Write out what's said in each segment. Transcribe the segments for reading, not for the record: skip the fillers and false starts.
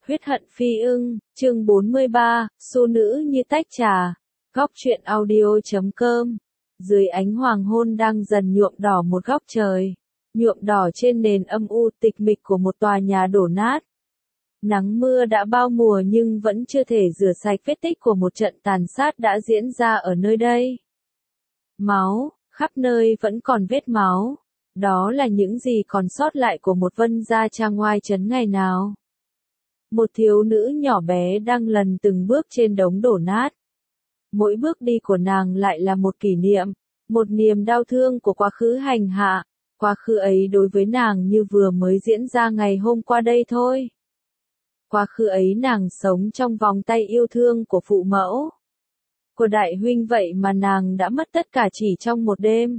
Huyết hận phi ưng, chương 43, xô nữ như tách trà. Góc truyện audio.com. Dưới ánh hoàng hôn đang dần nhuộm đỏ một góc trời. Nhuộm đỏ trên nền âm u tịch mịch của một tòa nhà đổ nát. Nắng mưa đã bao mùa nhưng vẫn chưa thể rửa sạch vết tích của một trận tàn sát đã diễn ra ở nơi đây. Máu, khắp nơi vẫn còn vết máu. Đó là những gì còn sót lại của một Vân Gia Trang oai trấn ngày nào. Một thiếu nữ nhỏ bé đang lần từng bước trên đống đổ nát. Mỗi bước đi của nàng lại là một kỷ niệm, một niềm đau thương của quá khứ hành hạ. Quá khứ ấy đối với nàng như vừa mới diễn ra ngày hôm qua đây thôi. Quá khứ ấy nàng sống trong vòng tay yêu thương của phụ mẫu, của đại huynh, vậy mà nàng đã mất tất cả chỉ trong một đêm.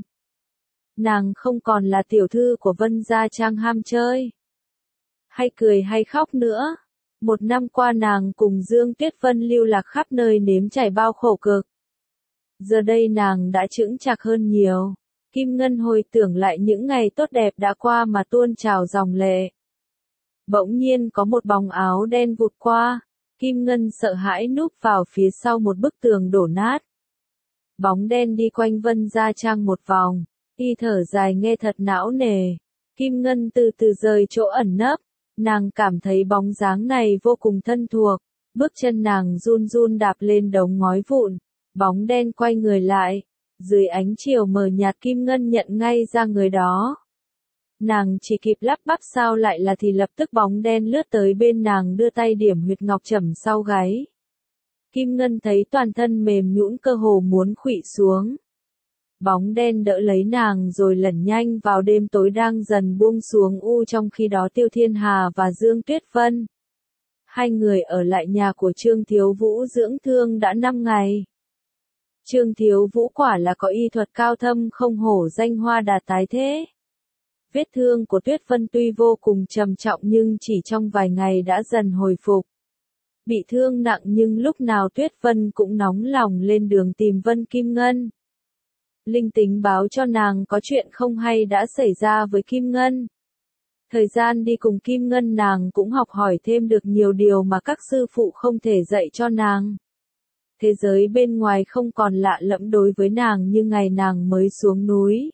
Nàng không còn là tiểu thư của Vân Gia Trang ham chơi, hay cười hay khóc nữa. Một năm qua nàng cùng Dương Tuyết Vân lưu lạc khắp nơi nếm trải bao khổ cực. Giờ đây nàng đã chững chạc hơn nhiều. Kim Ngân hồi tưởng lại những ngày tốt đẹp đã qua mà tuôn trào dòng lệ. Bỗng nhiên có một bóng áo đen vụt qua. Kim Ngân sợ hãi núp vào phía sau một bức tường đổ nát. Bóng đen đi quanh Vân Gia Trang một vòng. Y thở dài nghe thật não nề. Kim Ngân từ từ rời chỗ ẩn nấp. Nàng cảm thấy bóng dáng này vô cùng thân thuộc. Bước chân nàng run run đạp lên đống ngói vụn. Bóng đen quay người lại. Dưới ánh chiều mờ nhạt Kim Ngân nhận ngay ra người đó. Nàng chỉ kịp lắp bắp sao lại là thì lập tức bóng đen lướt tới bên nàng đưa tay điểm huyệt ngọc trầm sau gáy. Kim Ngân thấy toàn thân mềm nhũn cơ hồ muốn khuỵu xuống. Bóng đen đỡ lấy nàng rồi lẩn nhanh vào đêm tối đang dần buông xuống trong khi đó Tiêu Thiên Hà và Dương Tuyết Vân. Hai người ở lại nhà của Trương Thiếu Vũ dưỡng thương đã 5 ngày. Trương Thiếu Vũ quả là có y thuật cao thâm không hổ danh hoa đà tái thế. Vết thương của Tuyết Vân tuy vô cùng trầm trọng nhưng chỉ trong vài ngày đã dần hồi phục. Bị thương nặng nhưng lúc nào Tuyết Vân cũng nóng lòng lên đường tìm Vân Kim Ngân. Linh tính báo cho nàng có chuyện không hay đã xảy ra với Kim Ngân. Thời gian đi cùng Kim Ngân nàng cũng học hỏi thêm được nhiều điều mà các sư phụ không thể dạy cho nàng. Thế giới bên ngoài không còn lạ lẫm đối với nàng như ngày nàng mới xuống núi.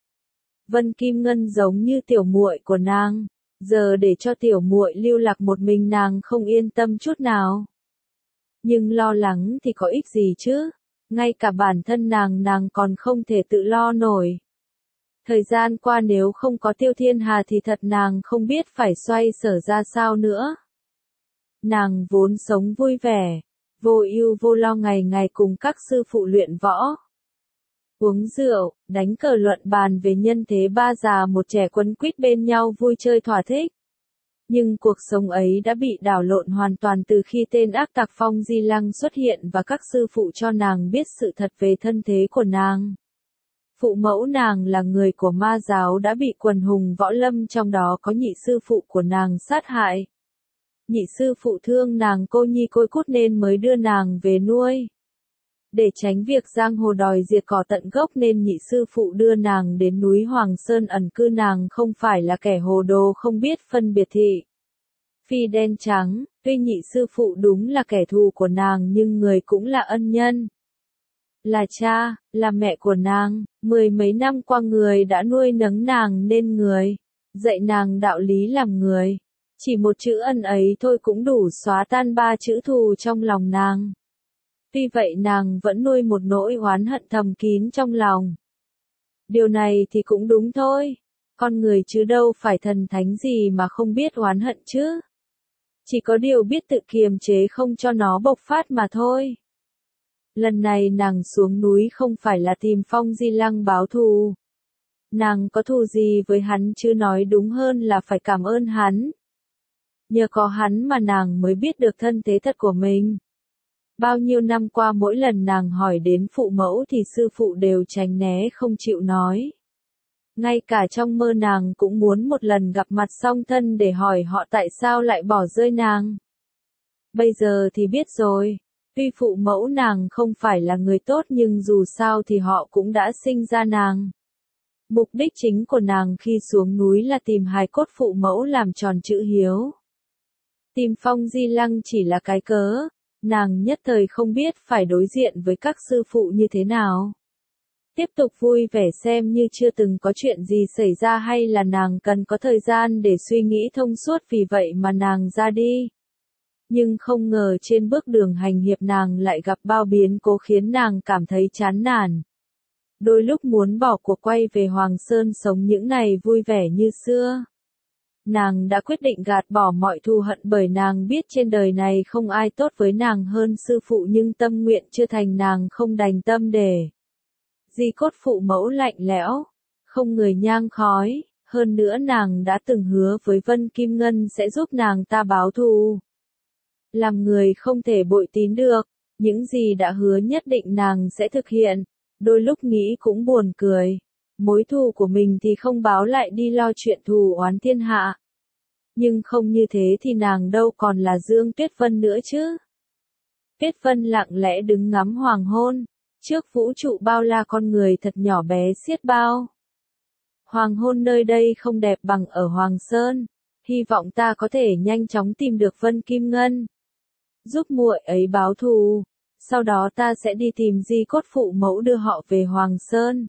Vân Kim Ngân giống như tiểu muội của nàng, giờ để cho tiểu muội lưu lạc một mình nàng không yên tâm chút nào. Nhưng lo lắng thì có ích gì chứ? Ngay cả bản thân nàng còn không thể tự lo nổi. Thời gian qua nếu không có Tiêu Thiên Hà thì thật nàng không biết phải xoay sở ra sao nữa. Nàng vốn sống vui vẻ, vô ưu vô lo ngày ngày cùng các sư phụ luyện võ. Uống rượu, đánh cờ luận bàn về nhân thế ba già một trẻ quấn quýt bên nhau vui chơi thỏa thích. Nhưng cuộc sống ấy đã bị đảo lộn hoàn toàn từ khi tên ác tặc Phong Di Lăng xuất hiện và các sư phụ cho nàng biết sự thật về thân thế của nàng. Phụ mẫu nàng là người của ma giáo đã bị quần hùng võ lâm trong đó có nhị sư phụ của nàng sát hại. Nhị sư phụ thương nàng cô nhi côi cút nên mới đưa nàng về nuôi. Để tránh việc giang hồ đòi diệt cỏ tận gốc nên nhị sư phụ đưa nàng đến núi Hoàng Sơn ẩn cư. Nàng không phải là kẻ hồ đồ không biết phân biệt thị phi đen trắng, tuy nhị sư phụ đúng là kẻ thù của nàng nhưng người cũng là ân nhân. Là cha, là mẹ của nàng, 10 mấy năm qua người đã nuôi nấng nàng nên người, dạy nàng đạo lý làm người. Chỉ một chữ ân ấy thôi cũng đủ xóa tan 3 chữ thù trong lòng nàng. Tuy vậy nàng vẫn nuôi một nỗi oán hận thầm kín trong lòng. Điều này thì cũng đúng thôi. Con người chứ đâu phải thần thánh gì mà không biết oán hận chứ. Chỉ có điều biết tự kiềm chế không cho nó bộc phát mà thôi. Lần này nàng xuống núi không phải là tìm Phong Di Lăng báo thù. Nàng có thù gì với hắn chứ nói đúng hơn là phải cảm ơn hắn. Nhờ có hắn mà nàng mới biết được thân thế thật của mình. Bao nhiêu năm qua mỗi lần nàng hỏi đến phụ mẫu thì sư phụ đều tránh né không chịu nói. Ngay cả trong mơ nàng cũng muốn một lần gặp mặt song thân để hỏi họ tại sao lại bỏ rơi nàng. Bây giờ thì biết rồi, tuy phụ mẫu nàng không phải là người tốt nhưng dù sao thì họ cũng đã sinh ra nàng. Mục đích chính của nàng khi xuống núi là tìm hài cốt phụ mẫu làm tròn chữ hiếu. Tìm Phong Di Lăng chỉ là cái cớ, nàng nhất thời không biết phải đối diện với các sư phụ như thế nào. Tiếp tục vui vẻ xem như chưa từng có chuyện gì xảy ra hay là nàng cần có thời gian để suy nghĩ thông suốt vì vậy mà nàng ra đi. Nhưng không ngờ trên bước đường hành hiệp nàng lại gặp bao biến cố khiến nàng cảm thấy chán nản. Đôi lúc muốn bỏ cuộc quay về Hoàng Sơn sống những ngày vui vẻ như xưa. Nàng đã quyết định gạt bỏ mọi thù hận bởi nàng biết trên đời này không ai tốt với nàng hơn sư phụ nhưng tâm nguyện chưa thành nàng không đành tâm để. Di cốt phụ mẫu lạnh lẽo, không người nhang khói, hơn nữa nàng đã từng hứa với Vân Kim Ngân sẽ giúp nàng ta báo thù. Làm người không thể bội tín được, những gì đã hứa nhất định nàng sẽ thực hiện, đôi lúc nghĩ cũng buồn cười. Mối thù của mình thì không báo lại đi lo chuyện thù oán thiên hạ. Nhưng không như thế thì nàng đâu còn là Dương Tuyết Vân nữa chứ. Tuyết Vân lặng lẽ đứng ngắm hoàng hôn, trước vũ trụ bao la con người thật nhỏ bé xiết bao. Hoàng hôn nơi đây không đẹp bằng ở Hoàng Sơn, hy vọng ta có thể nhanh chóng tìm được Vân Kim Ngân. Giúp muội ấy báo thù, sau đó ta sẽ đi tìm di cốt phụ mẫu đưa họ về Hoàng Sơn.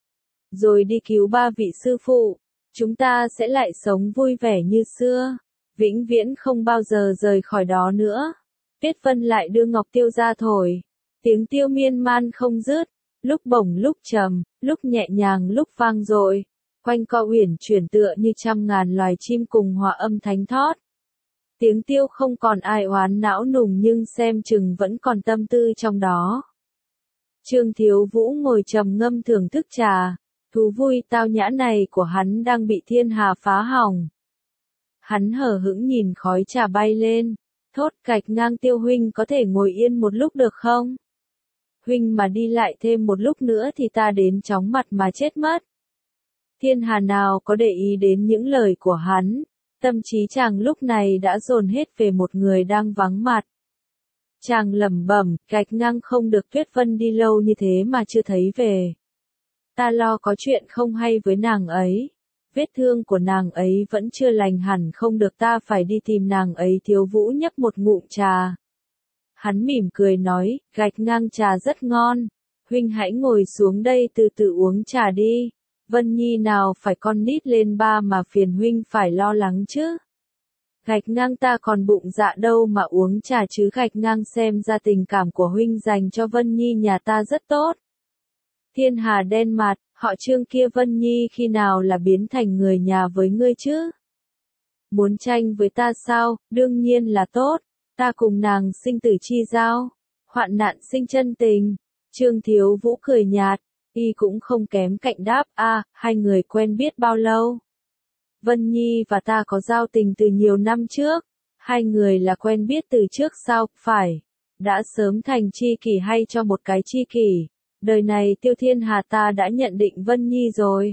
Rồi đi cứu 3 vị sư phụ, chúng ta sẽ lại sống vui vẻ như xưa, vĩnh viễn không bao giờ rời khỏi đó nữa. Tuyết Vân lại đưa ngọc tiêu ra thổi, tiếng tiêu miên man không dứt, lúc bổng lúc trầm, lúc nhẹ nhàng lúc vang dội, quanh co uyển chuyển tựa như trăm ngàn loài chim cùng hòa âm thánh thót. Tiếng tiêu không còn ai oán não nùng nhưng xem chừng vẫn còn tâm tư trong đó. Trương Thiếu Vũ ngồi trầm ngâm thưởng thức trà, thú vui tao nhã này của hắn đang bị thiên hà phá hỏng. Hắn hờ hững nhìn khói trà bay lên, thốt Gạch Ngang Tiêu huynh có thể ngồi yên một lúc được không? Huynh mà đi lại thêm một lúc nữa thì ta đến chóng mặt mà chết mất. Thiên hà nào có để ý đến những lời của hắn, tâm trí chàng lúc này đã dồn hết về một người đang vắng mặt. Chàng lẩm bẩm, Gạch Ngang không được Tuyết Vân đi lâu như thế mà chưa thấy về. Ta lo có chuyện không hay với nàng ấy. Vết thương của nàng ấy vẫn chưa lành hẳn không được ta phải đi tìm nàng ấy. Thiếu Vũ nhấp một ngụm trà. Hắn mỉm cười nói, Gạch Ngang trà rất ngon. Huynh hãy ngồi xuống đây từ từ uống trà đi. Vân Nhi nào phải con nít lên 3 mà phiền huynh phải lo lắng chứ. Gạch Ngang ta còn bụng dạ đâu mà uống trà chứ. Gạch Ngang xem ra tình cảm của huynh dành cho Vân Nhi nhà ta rất tốt. Thiên hà đen mặt, họ Trương kia Vân Nhi khi nào là biến thành người nhà với ngươi chứ? Muốn tranh với ta sao? Đương nhiên là tốt, ta cùng nàng sinh tử chi giao, hoạn nạn sinh chân tình. Trương Thiếu Vũ cười nhạt, y cũng không kém cạnh đáp, hai người quen biết bao lâu? Vân Nhi và ta có giao tình từ nhiều năm trước, hai người là quen biết từ trước sao? Phải, đã sớm thành tri kỷ hay cho một cái tri kỷ. Đời này Tiêu Thiên Hà ta đã nhận định Vân Nhi rồi.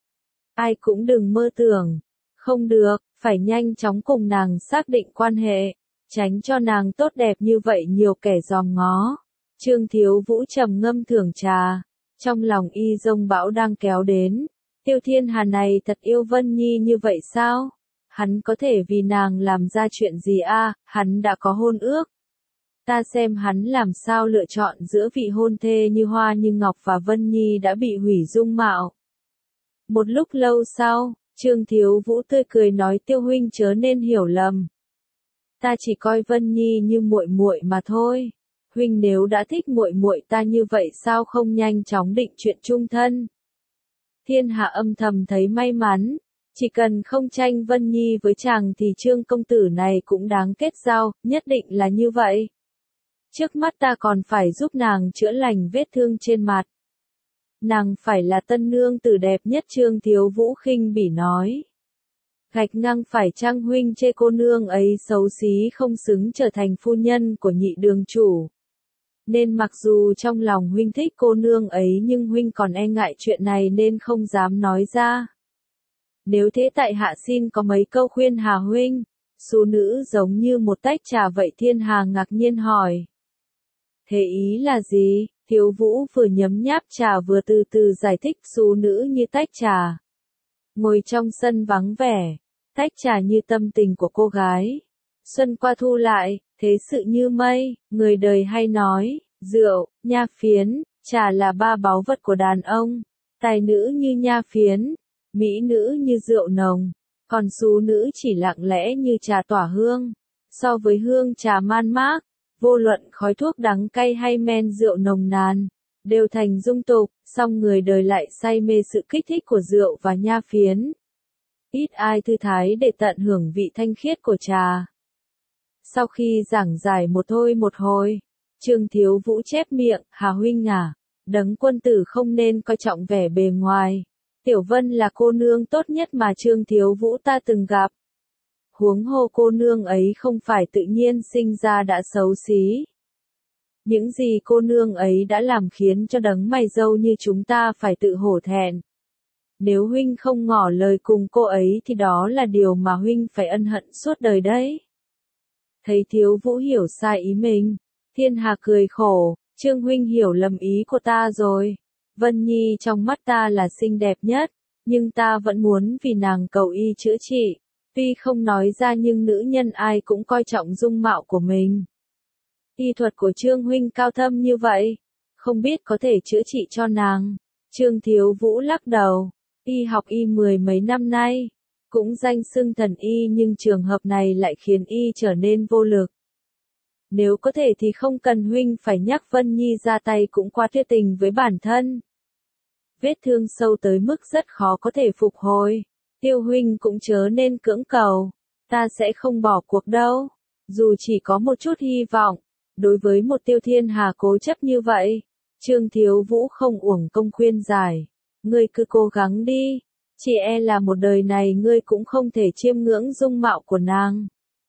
Ai cũng đừng mơ tưởng. Không được, phải nhanh chóng cùng nàng xác định quan hệ. Tránh cho nàng tốt đẹp như vậy nhiều kẻ dòm ngó. Trương Thiếu Vũ trầm ngâm thưởng trà. Trong lòng y dông bão đang kéo đến. Tiêu Thiên Hà này thật yêu Vân Nhi như vậy sao? Hắn có thể vì nàng làm ra chuyện gì hắn đã có hôn ước. Ta xem hắn làm sao lựa chọn giữa vị hôn thê như hoa như ngọc và Vân Nhi đã bị hủy dung mạo. Một lúc lâu sau, Trương Thiếu Vũ tươi cười nói Tiêu huynh chớ nên hiểu lầm. Ta chỉ coi Vân Nhi như muội muội mà thôi. Huynh nếu đã thích muội muội ta như vậy sao không nhanh chóng định chuyện chung thân. Thiên hạ âm thầm thấy may mắn. Chỉ cần không tranh Vân Nhi với chàng thì Trương công tử này cũng đáng kết giao, nhất định là như vậy. Trước mắt ta còn phải giúp nàng chữa lành vết thương trên mặt. Nàng phải là tân nương tử đẹp nhất. Trương Thiếu Vũ khinh bỉ nói. Gạch Ngang phải chăng huynh chê cô nương ấy xấu xí không xứng trở thành phu nhân của nhị đường chủ. Nên mặc dù trong lòng huynh thích cô nương ấy nhưng huynh còn e ngại chuyện này nên không dám nói ra. Nếu thế tại hạ xin có mấy câu khuyên Hà huynh. Số nữ giống như một tách trà vậy. Thiên Hà ngạc nhiên hỏi. Thế ý là gì? Thiếu Vũ vừa nhấm nháp trà vừa từ từ giải thích. Số nữ như tách trà. Ngồi trong sân vắng vẻ. Tách trà như tâm tình của cô gái. Xuân qua thu lại, thế sự như mây, người đời hay nói, rượu, nha phiến, trà là ba báu vật của đàn ông. Tài nữ như nha phiến, mỹ nữ như rượu nồng, còn xú nữ chỉ lặng lẽ như trà tỏa hương. So với hương trà man mác, vô luận khói thuốc đắng cay hay men rượu nồng nàn, đều thành dung tục, song người đời lại say mê sự kích thích của rượu và nha phiến. Ít ai thư thái để tận hưởng vị thanh khiết của trà. Sau khi giảng giải một thôi một hồi, Trương Thiếu Vũ chép miệng, Hà huynh à, Đấng quân tử không nên coi trọng vẻ bề ngoài. Tiểu Vân là cô nương tốt nhất mà Trương Thiếu Vũ ta từng gặp. Huống hồ cô nương ấy không phải tự nhiên sinh ra đã xấu xí. Những gì cô nương ấy đã làm khiến cho đấng mày râu như chúng ta phải tự hổ thẹn. Nếu huynh không ngỏ lời cùng cô ấy thì đó là điều mà huynh phải ân hận suốt đời đấy. Thấy Thiếu Vũ hiểu sai ý mình, Thiên Hà cười khổ, Trương huynh hiểu lầm ý của ta rồi. Vân Nhi trong mắt ta là xinh đẹp nhất, nhưng ta vẫn muốn vì nàng cầu y chữa trị. Tuy không nói ra nhưng nữ nhân ai cũng coi trọng dung mạo của mình. Y thuật của Trương huynh cao thâm như vậy, không biết có thể chữa trị cho nàng. Trương Thiếu Vũ lắc đầu, y học y mười mấy năm nay, cũng danh xưng thần y nhưng trường hợp này lại khiến y trở nên vô lực. Nếu có thể thì không cần huynh phải nhắc Vân Nhi ra tay cũng quá tuyệt tình với bản thân. Vết thương sâu tới mức rất khó có thể phục hồi. Tiêu huynh cũng chớ nên cưỡng cầu, ta sẽ không bỏ cuộc đâu. Dù chỉ có một chút hy vọng, đối với một Tiêu Thiên Hà cố chấp như vậy, Trương Thiếu Vũ không uổng công khuyên giải. Ngươi cứ cố gắng đi, chỉ e là một đời này ngươi cũng không thể chiêm ngưỡng dung mạo của nàng.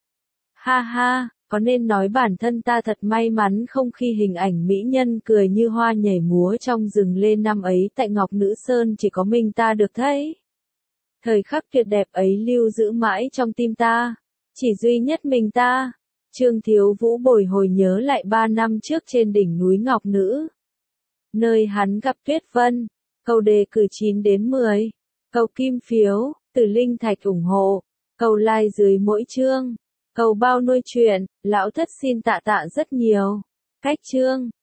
Ha ha, có nên nói bản thân ta thật may mắn không khi hình ảnh mỹ nhân cười như hoa nhảy múa trong rừng lên năm ấy tại Ngọc Nữ Sơn chỉ có mình ta được thấy. Thời khắc tuyệt đẹp ấy lưu giữ mãi trong tim ta, chỉ duy nhất mình ta. Trương Thiếu Vũ bồi hồi nhớ lại 3 năm trước trên đỉnh núi Ngọc Nữ, nơi hắn gặp Tuyết Vân. Câu đề cử 9 đến 10, câu kim phiếu, từ linh thạch ủng hộ, câu like dưới mỗi chương, câu bao nuôi chuyện, lão thất xin tạ tạ rất nhiều. Cách chương